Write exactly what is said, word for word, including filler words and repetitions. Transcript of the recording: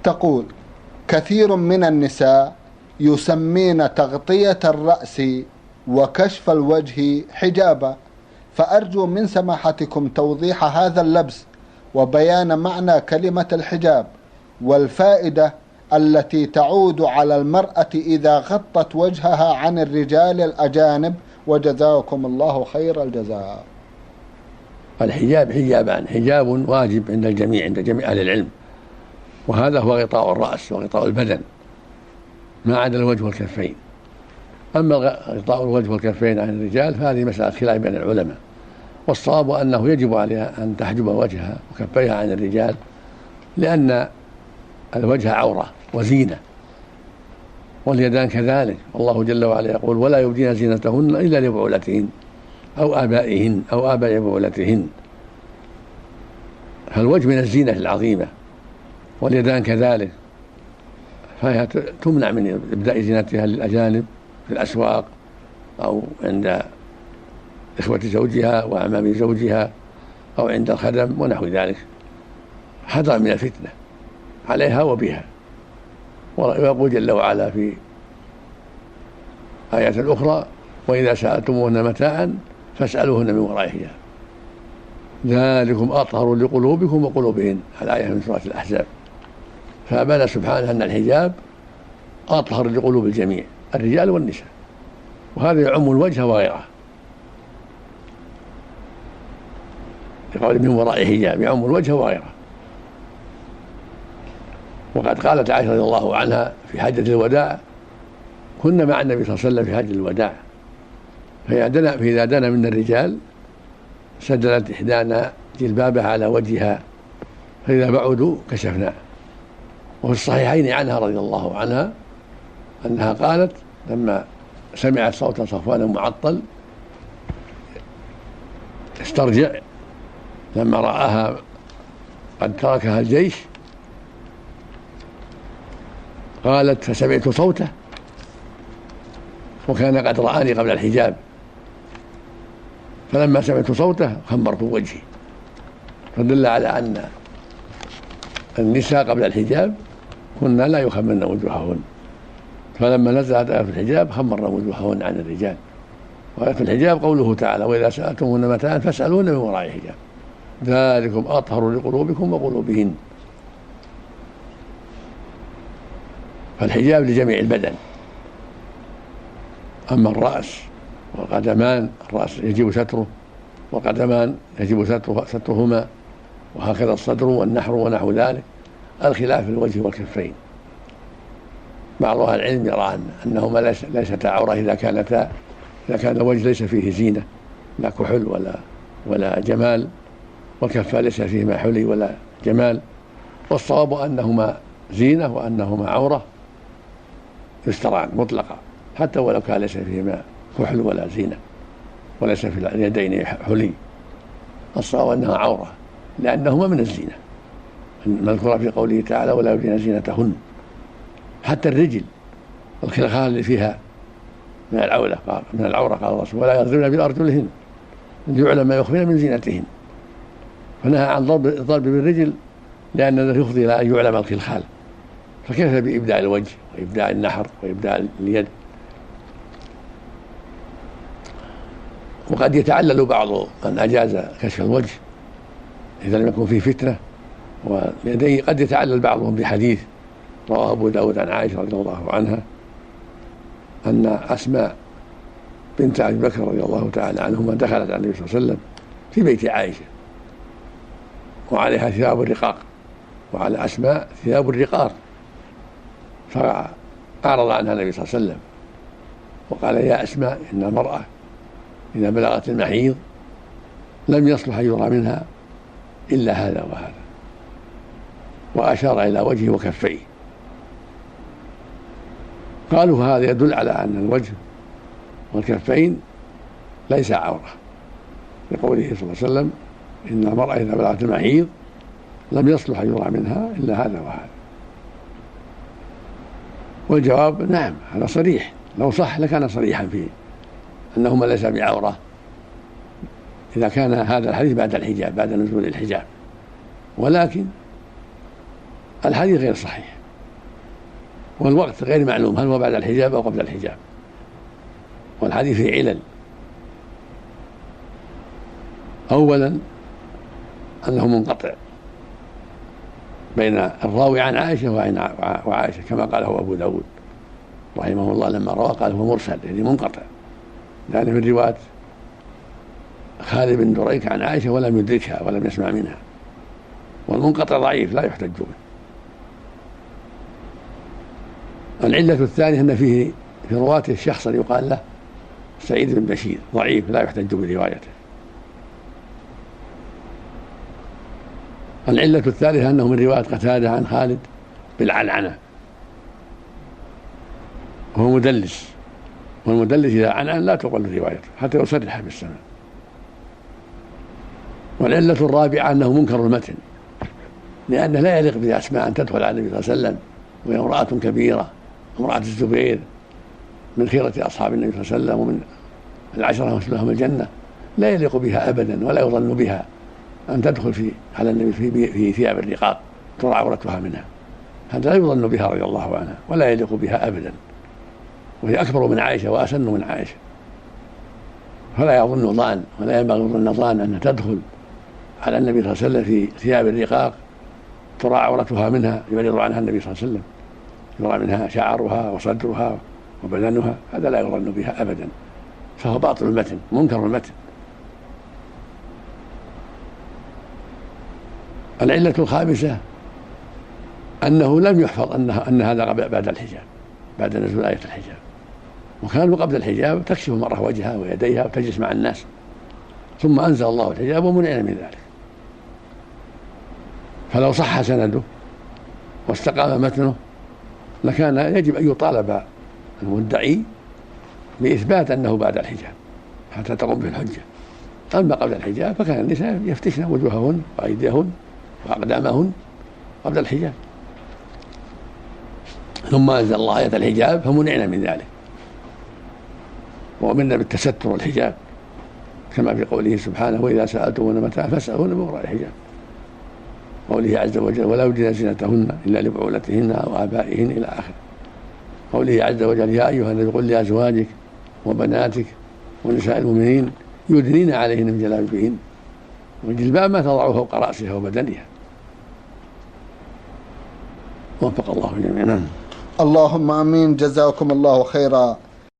تقول: كثير من النساء يسمين تغطية الرأس وكشف الوجه حجابا، فأرجو من سماحتكم توضيح هذا اللبس وبيان معنى كلمة الحجاب والفائدة التي تعود على المرأة إذا غطت وجهها عن الرجال الأجانب، وجزاكم الله خير الجزاء. الحجاب حجابان: حجاب واجب عند الجميع، عند جميع أهل العلم، وهذا هو غطاء الرأس وغطاء البدن ما عدا الوجه والكفين. أما غطاء الوجه والكفين عن الرجال فهذه مسألة خلاف بين العلماء، والصواب أنه يجب عليها أن تحجب وجهها وكفيها عن الرجال، لأن الوجه عورة وزينة، واليدان كذلك، والله جل وعلا يقول: ولا يبدين زينتهن إلا لبعولتهن أو آبائهن أو آباء بعولتهن. فالوجه من الزينة العظيمة، واليدان كذلك، فهي تمنع من إبداء زينتها للأجانب في الأسواق أو عند إخوة زوجها وأعمام زوجها أو عند الخدم ونحو ذلك، حذرا من الفتنة عليها وبها. ويقول جل وعلا في آية أخرى: وإذا سألتموهن متاعا فاسألوهن من وراء حجاب ذلكم أطهر لقلوبكم وقلوبهن، الآية من سورة الأحزاب. فأبان سبحانه أن الحجاب أطهر لقلوب الجميع، الرجال والنساء، وهذا يعم الوجه وغيره. يقول من وراء حجاب يعم الوجه وغيره. وقد قالت عائشة رضي الله عنها في حجة الوداع: كنا مع النبي صلى الله عليه وسلم في حجة الوداع، فإذا دنا من الرجال سدلت إحدانا جلبابها على وجهها، فإذا بعدوا كشفنا. وفي الصحيحين عنها رضي الله عنها أنها قالت لما سمعت صوت صفوان معطل استرجع لما رآها قد تركها الجيش، قالت: فسمعت صوته وكان قد رآني قبل الحجاب، فلما سمعت صوته خمرت وجهي. فدل على أن النساء قبل الحجاب كنا لا يخمرن وجوههن، فلما نزلت آية الحجاب خمرن وجوههن عن الرجال. وآية الحجاب قوله تعالى: وإذا سألتموهن متاعا فاسألوهن من وراء حجاب ذلكم أطهر لقلوبكم وقلوبهن. فالحجاب لجميع البدن. أما الرأس والقدمان، الرأس يجب ستره والقدمان يجب ستره سترهما، وهكذا الصدر والنحر ونحو ذلك، الخلاف في الوجه والكفين. بعض أهل العلم يرى أنهما ليستا عورة إذا كانتا إذا كان الوجه ليس فيه زينة لا كحل ولا ولا جمال، والكفان ليس فيهما حلي ولا جمال، والصواب أنهما زينة وأنهما عورة يستران مطلقا، حتى ولو كان ليس فيهما كحل ولا زينة وليس في اليدين حلي. الصواب أنها عورة لأنهما من الزينة المذكورة في قوله تعالى: ولا يبدين زينتهن. حتى الرجل الخلخال اللي فيها من العورة من العورة قال الرسول: ولا يضربن بأرجلهن ليعلم ما يخفين من زينتهن. فنهى عن ضرب الضرب بالرجل لأن ذلك يفضي إلى أن يعلم الخلخال، فكيف بإبداع الوجه وإبداع النحر وإبداع اليد. وقد يتعلل بعض من أجاز كشف الوجه إذا لم يكن فيه فتنة واليدين، قد يتعلل بعضهم بحديث رواه أبو داود عن عائشة رضي الله عنها أن أسماء بنت أبي بكر رضي الله تعالى عنهما دخلت على النبي صلى الله عليه وسلم في بيت عائشة وعليها ثياب الرقاق وعلى أسماء ثياب الرقار، فأعرض عنها النبي صلى الله عليه وسلم وقال: يا أسماء، إن المرأة إذا بلغت المحيض لم يصلح أن يرى منها إلا هذا وهذا، وأشار إلى وجهه وكفيه. قالوا هذا يدل على أن الوجه والكفين ليس عورة، لقوله صلى الله عليه وسلم: إن المرأة إذا بلغت المحيض لم يصلح أن يرى منها إلا هذا وهذا. والجواب نعم، هذا صريح، لو صح لكان صريحا فيه أنهما ليس بعورة إذا كان هذا الحديث بعد الحجاب، بعد نزول الحجاب. ولكن الحديث غير صحيح، والوقت غير معلوم هل هو بعد الحجاب أو قبل الحجاب، والحديث فيه علل. أولا أنه منقطع بين الراوي عن عائشة وعائشة كما قاله أبو داود رحمه الله لما روى قال هو مرسل، يعني منقطع، لأن يعني في الرواية خالد بن دريك عن عائشة ولم يدركها ولم يسمع منها، والمنقطع ضعيف لا يحتج به. العلة الثانية أن فيه في رواته شخصا يقال له سعيد بن بشير ضعيف لا يحتج بروايته. العلة الثالثة أنه من رواية قتادة عن خالد بالعنعنة وهو مدلس، والمدلس إذا عنعن لا تقبل روايته حتى يصرح بالسمع. والعلة الرابعة أنه منكر المتن، لأنه لا يليق بأسماء أن تدخل على النبي صلى الله عليه وسلم وهي امرأة كبيرة، امرأة الزبير من خيرة أصحاب النبي صلى الله عليه وسلم ومن العشرة وسلهم الجنة، لا يليق بها أبدا ولا يظن بها أن تدخل في على النبي في, في ثياب الرقاق ترى عورتها منها، هذا لا يظن بها رضي الله عنها ولا يليق بها أبدا، وهي أكبر من عائشة وأسن من عائشة، فلا يظن ظان ولا ينبغي ظن ظان أنها تدخل على النبي صلى الله عليه وسلم في ثياب الرقاق ترى عورتها منها يبرر عنها النبي صلى الله عليه وسلم، يرى منها شعرها وصدرها وبدنها، هذا لا يظن بها أبدا، فهو باطل المتن منكر المتن. العلة الخامسة أنه لم يحفظ أنها أن هذا بعد الحجاب، بعد نزول آية الحجاب، وكانوا قبل الحجاب تكشف المرأة وجهها ويديها وتجلس مع الناس، ثم أنزل الله الحجاب ومنعنا من ذلك. فلو صح سنده واستقام متنه لكان يجب أن يطالب المدعي بإثبات أنه بعد الحجاب حتى تقوم به الحجة. أما قبل الحجاب فكان النساء يفتشن وجوههن وأيديهن وأقدامهن قبل الحجاب، ثم أنزل الله آية الحجاب فمنعنا من ذلك وأمرنا بالتستر والحجاب، كما في قوله سبحانه وإذا سألتمون متاعا فاسألوهن من وراء الحجاب، قوله عز وجل ولا يبدين زينتهن إلا لبعولتهن أو آبائهن إلى آخره، قوله عز وجل يا أيها النبي قل لأزواجك وبناتك ونساء المؤمنين يدنين عليهن من جلابيبهن، والجلباب ما تضع فوق رأسها وبدنها. وفق الله جميعا. اللهم آمين. جزاكم الله خيرا.